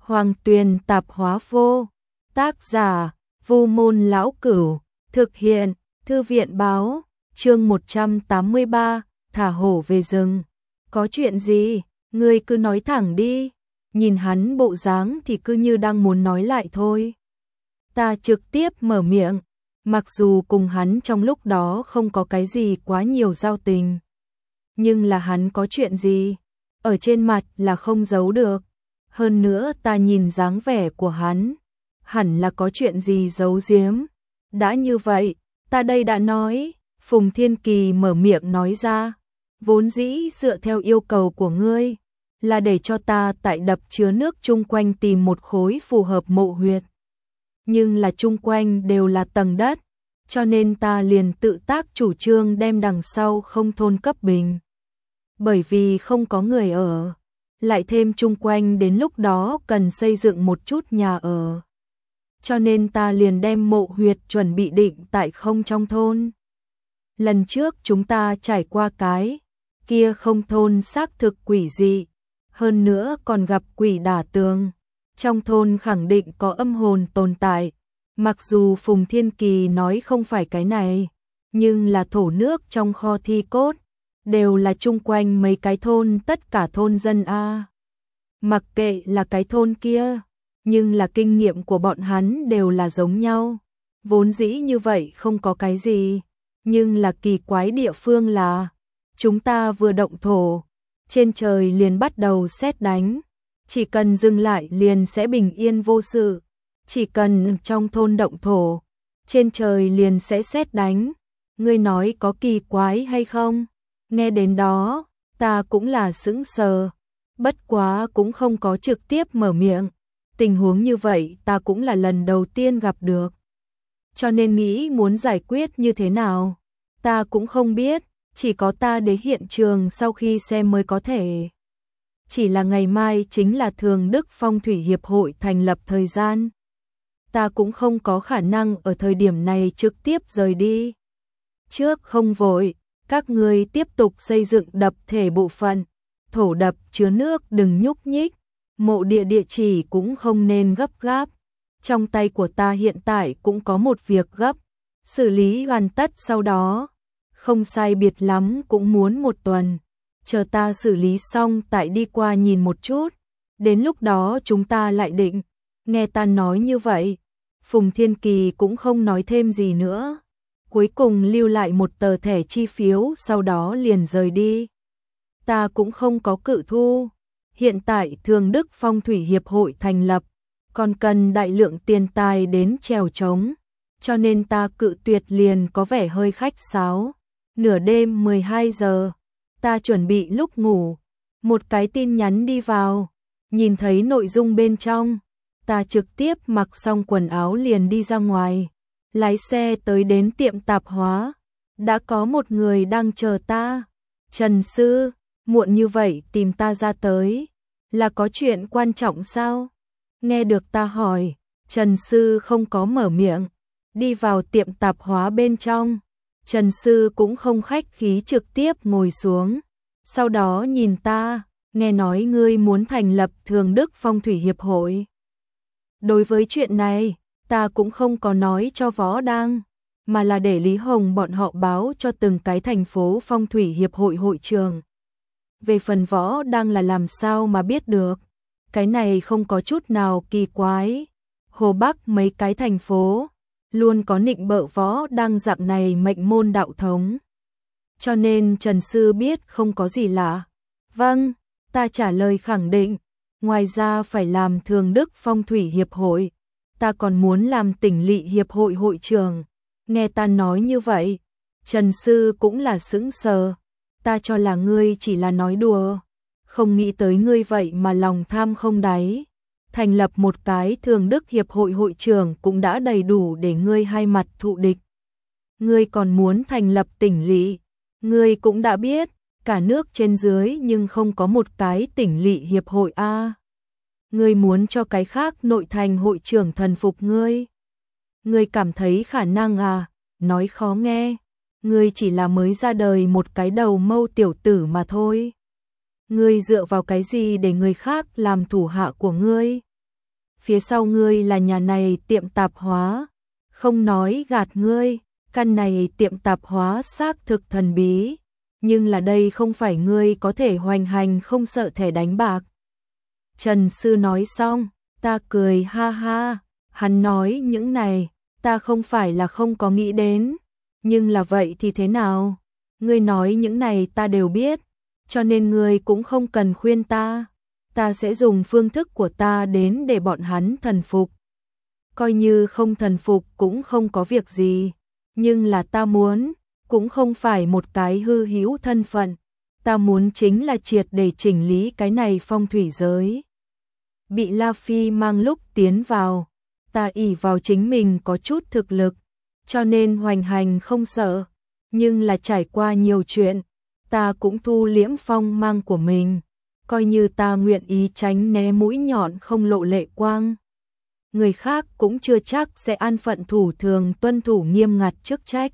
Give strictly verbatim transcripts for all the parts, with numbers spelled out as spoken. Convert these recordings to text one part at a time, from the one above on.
Hoàng Tuyền Tạp Hóa Vô. Tác giả: Vu Môn Lão Cửu. Thực hiện: Thư viện Báo. Chương một trăm tám mươi ba, thả hổ về rừng. Có chuyện gì? Ngươi cứ nói thẳng đi. Nhìn hắn bộ dáng thì cứ như đang muốn nói lại thôi. Ta trực tiếp mở miệng, mặc dù cùng hắn trong lúc đó không có cái gì quá nhiều giao tình. Nhưng là hắn có chuyện gì? Ở trên mặt là không giấu được. Hơn nữa ta nhìn dáng vẻ của hắn, hẳn là có chuyện gì giấu giếm. Đã như vậy, ta đây đã nói. Phùng Thiên Kỳ mở miệng nói ra. Vốn dĩ dựa theo yêu cầu của ngươi, là để cho ta tại đập chứa nước chung quanh tìm một khối phù hợp mộ huyệt. Nhưng là chung quanh đều là tầng đất, cho nên ta liền tự tác chủ trương đem đằng sau không thôn cấp bình. Bởi vì không có người ở, lại thêm chung quanh đến lúc đó cần xây dựng một chút nhà ở. Cho nên ta liền đem mộ huyệt chuẩn bị định tại không trong thôn. Lần trước chúng ta trải qua cái kia không thôn xác thực quỷ dị, hơn nữa còn gặp quỷ đả tường. Trong thôn khẳng định có âm hồn tồn tại, mặc dù Phùng Thiên Kỳ nói không phải cái này, nhưng là thổ nước trong kho thi cốt, đều là chung quanh mấy cái thôn, tất cả thôn dân a. Mặc kệ là cái thôn kia, nhưng là kinh nghiệm của bọn hắn đều là giống nhau. Vốn dĩ như vậy không có cái gì, nhưng là kỳ quái địa phương là chúng ta vừa động thổ, trên trời liền bắt đầu sét đánh. Chỉ cần dừng lại liền sẽ bình yên vô sự. Chỉ cần trong thôn động thổ, trên trời liền sẽ sét đánh. Ngươi nói có kỳ quái hay không? Nghe đến đó, ta cũng là sững sờ. Bất quá cũng không có trực tiếp mở miệng. Tình huống như vậy ta cũng là lần đầu tiên gặp được. Cho nên nghĩ muốn giải quyết như thế nào, ta cũng không biết. Chỉ có ta đến hiện trường sau khi xem mới có thể. Chỉ là ngày mai chính là Thường Đức Phong Thủy Hiệp hội thành lập thời gian. Ta cũng không có khả năng ở thời điểm này trực tiếp rời đi. Trước không vội, các ngươi tiếp tục xây dựng đập thể bộ phận. Thổ đập chứa nước đừng nhúc nhích. Mộ địa địa chỉ cũng không nên gấp gáp. Trong tay của ta hiện tại cũng có một việc gấp. Xử lý hoàn tất sau đó. Không sai biệt lắm cũng muốn một tuần. Chờ ta xử lý xong tại đi qua nhìn một chút. Đến lúc đó chúng ta lại định. Nghe ta nói như vậy, Phùng Thiên Kỳ cũng không nói thêm gì nữa. Cuối cùng lưu lại một tờ thẻ chi phiếu, sau đó liền rời đi. Ta cũng không có cự thu. Hiện tại Thường Đức Phong Thủy Hiệp hội thành lập, còn cần đại lượng tiền tài đến chèo trống. Cho nên ta cự tuyệt liền có vẻ hơi khách sáo. Nửa đêm mười hai giờ, ta chuẩn bị lúc ngủ, một cái tin nhắn đi vào, nhìn thấy nội dung bên trong, ta trực tiếp mặc xong quần áo liền đi ra ngoài, lái xe tới đến tiệm tạp hóa, đã có một người đang chờ ta. Trần Sư, muộn như vậy tìm ta ra tới, là có chuyện quan trọng sao? Nghe được ta hỏi, Trần Sư không có mở miệng, đi vào tiệm tạp hóa bên trong. Trần Sư cũng không khách khí trực tiếp ngồi xuống, sau đó nhìn ta, nghe nói ngươi muốn thành lập Thường Đức Phong Thủy Hiệp hội. Đối với chuyện này, ta cũng không có nói cho Võ Đang, mà là để Lý Hồng bọn họ báo cho từng cái thành phố Phong Thủy Hiệp hội hội trường. Về phần Võ Đang là làm sao mà biết được, cái này không có chút nào kỳ quái. Hồ Bắc mấy cái thành phố luôn có nịnh bợ Võ Đang dạng này mệnh môn đạo thống. Cho nên Trần Sư biết không có gì lạ. Vâng, ta trả lời khẳng định. Ngoài ra phải làm Thường Đức Phong Thủy Hiệp hội, ta còn muốn làm Tỉnh Lỵ Hiệp hội hội trưởng. Nghe ta nói như vậy, Trần Sư cũng là sững sờ. Ta cho là ngươi chỉ là nói đùa, không nghĩ tới ngươi vậy mà lòng tham không đáy. Thành lập một cái Thường Đức Hiệp hội hội trưởng cũng đã đầy đủ để ngươi hai mặt thụ địch. Ngươi còn muốn thành lập tỉnh lỵ, ngươi cũng đã biết, cả nước trên dưới nhưng không có một cái tỉnh lỵ hiệp hội a. Ngươi muốn cho cái khác nội thành hội trưởng thần phục ngươi. Ngươi cảm thấy khả năng à? Nói khó nghe, ngươi chỉ là mới ra đời một cái đầu mâu tiểu tử mà thôi. Ngươi dựa vào cái gì để người khác làm thủ hạ của ngươi? phía sau ngươi là nhà này tiệm tạp hóa, không nói gạt ngươi, căn này tiệm tạp hóa xác thực thần bí, nhưng là đây không phải ngươi có thể hoành hành không sợ thẻ đánh bạc. Trần Sư nói xong, ta cười ha ha, hắn nói những này, ta không phải là không có nghĩ đến, nhưng là vậy thì thế nào? Ngươi nói những này ta đều biết, cho nên ngươi cũng không cần khuyên ta, ta sẽ dùng phương thức của ta đến để bọn hắn thần phục. Coi như không thần phục cũng không có việc gì, nhưng là ta muốn, cũng không phải một cái hư hữu thân phận, ta muốn chính là triệt để chỉnh lý cái này phong thủy giới. Bị La Phi mang lúc tiến vào, ta ỷ vào chính mình có chút thực lực, cho nên hoành hành không sợ, nhưng là trải qua nhiều chuyện, ta cũng thu liễm phong mang của mình, coi như ta nguyện ý tránh né mũi nhọn không lộ lệ quang. Người khác cũng chưa chắc sẽ an phận thủ thường tuân thủ nghiêm ngặt chức trách.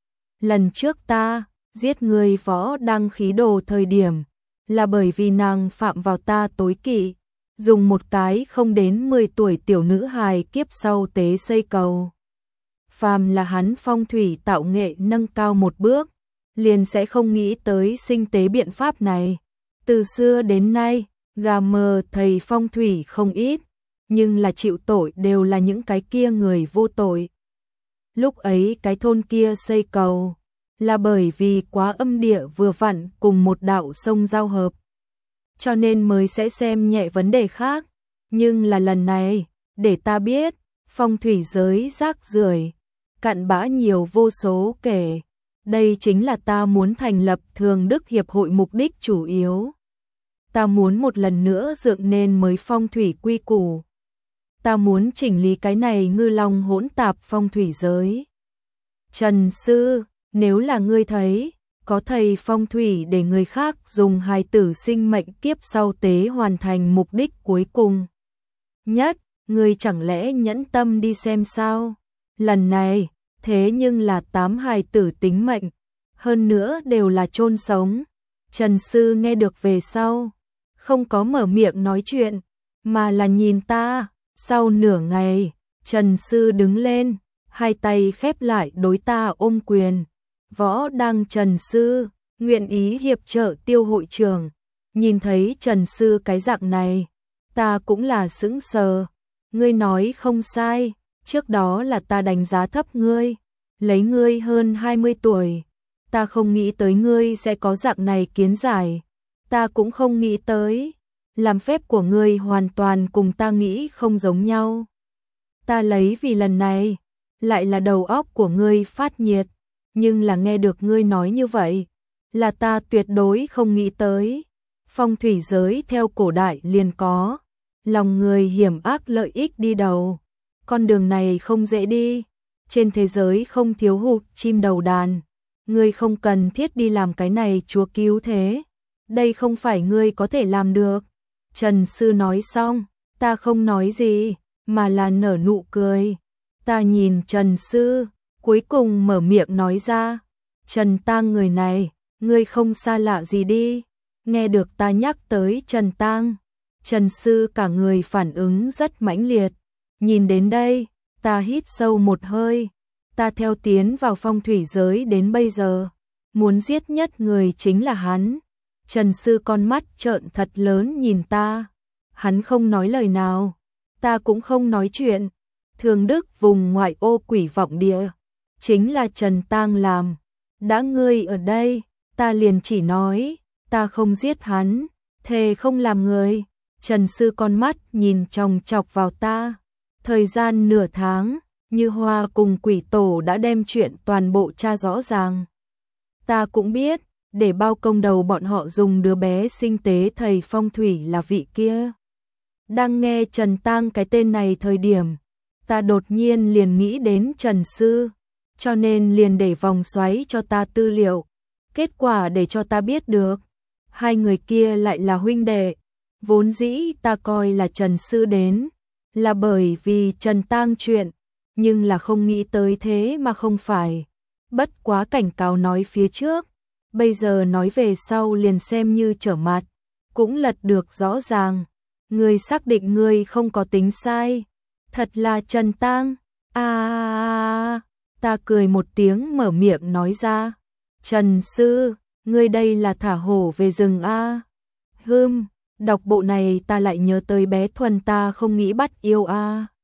Lần trước ta giết người Võ Đăng Khí Đồ thời điểm, là bởi vì nàng phạm vào ta tối kỵ, dùng một cái không đến mười tuổi tiểu nữ hài kiếp sau tế xây cầu. Phàm là hắn phong thủy tạo nghệ nâng cao một bước, liền sẽ không nghĩ tới sinh tế biện pháp này. Từ xưa đến nay, gà mờ thầy phong thủy không ít, nhưng là chịu tội đều là những cái kia người vô tội. Lúc ấy cái thôn kia xây cầu, là bởi vì quá âm địa vừa vặn cùng một đạo sông giao hợp, cho nên mới sẽ xem nhẹ vấn đề khác. Nhưng là lần này, để ta biết, phong thủy giới rác rưởi, cặn bã nhiều vô số kể. Đây chính là ta muốn thành lập Thường Đức Hiệp hội mục đích chủ yếu. Ta muốn một lần nữa dựng nên mới phong thủy quy củ. Ta muốn chỉnh lý cái này ngư long hỗn tạp phong thủy giới. Trần Sư, nếu là ngươi thấy, có thầy phong thủy để người khác dùng hài tử sinh mệnh kiếp sau tế hoàn thành mục đích cuối cùng nhất, ngươi chẳng lẽ nhẫn tâm đi xem sao? Lần này, thế nhưng là tám hài tử tính mệnh, hơn nữa đều là chôn sống. Trần Sư nghe được về sau, không có mở miệng nói chuyện, mà là nhìn ta. Sau nửa ngày, Trần Sư đứng lên, hai tay khép lại đối ta ôm quyền. Võ Đăng Trần Sư, nguyện ý hiệp trợ Tiêu hội trưởng. Nhìn thấy Trần Sư cái dạng này, ta cũng là sững sờ. Ngươi nói không sai, trước đó là ta đánh giá thấp ngươi, lấy ngươi hơn hai mươi tuổi. Ta không nghĩ tới ngươi sẽ có dạng này kiến giải, ta cũng không nghĩ tới. Làm phép của ngươi hoàn toàn cùng ta nghĩ không giống nhau. Ta lấy vì lần này, lại là đầu óc của ngươi phát nhiệt, nhưng là nghe được ngươi nói như vậy, là ta tuyệt đối không nghĩ tới. Phong thủy giới theo cổ đại liền có, lòng người hiểm ác lợi ích đi đầu. Con đường này không dễ đi, trên thế giới không thiếu hụt chim đầu đàn. Ngươi không cần thiết đi làm cái này chúa cứu thế. Đây không phải ngươi có thể làm được. Trần Sư nói xong, ta không nói gì, mà là nở nụ cười. Ta nhìn Trần Sư, cuối cùng mở miệng nói ra, Trần Tang người này, ngươi không xa lạ gì đi. Nghe được ta nhắc tới Trần Tang, Trần Sư cả người phản ứng rất mãnh liệt. Nhìn đến đây, ta hít sâu một hơi. Ta theo tiến vào phong thủy giới đến bây giờ, muốn giết nhất người chính là hắn. Trần Sư con mắt trợn thật lớn nhìn ta. Hắn không nói lời nào, ta cũng không nói chuyện. Thường Đức vùng ngoại ô quỷ vọng địa, chính là Trần Tang làm. Đã ngươi ở đây, ta liền chỉ nói, ta không giết hắn, thề không làm người. Trần Sư con mắt nhìn chòng chọc vào ta. Thời gian nửa tháng, Như Hoa cùng quỷ tổ đã đem chuyện toàn bộ tra rõ ràng. Ta cũng biết, để bao công đầu bọn họ dùng đứa bé sinh tế thầy phong thủy là vị kia. Đang nghe Trần Tang cái tên này thời điểm, ta đột nhiên liền nghĩ đến Trần Sư, cho nên liền để vòng xoáy cho ta tư liệu. Kết quả để cho ta biết được, hai người kia lại là huynh đệ. Vốn dĩ ta coi là Trần Sư đến, là bởi vì Trần Tang chuyện, nhưng là không nghĩ tới thế mà không phải. Bất quá cảnh cáo nói phía trước, bây giờ nói về sau liền xem như trở mặt, cũng lật được rõ ràng. Ngươi xác định ngươi không có tính sai. Thật là Trần Tang. A à, ta cười một tiếng mở miệng nói ra. Trần sư, ngươi đây là thả hổ về rừng a. À. Hừm, đọc bộ này ta lại nhớ tới bé Thuần ta không nghĩ bắt yêu a. À.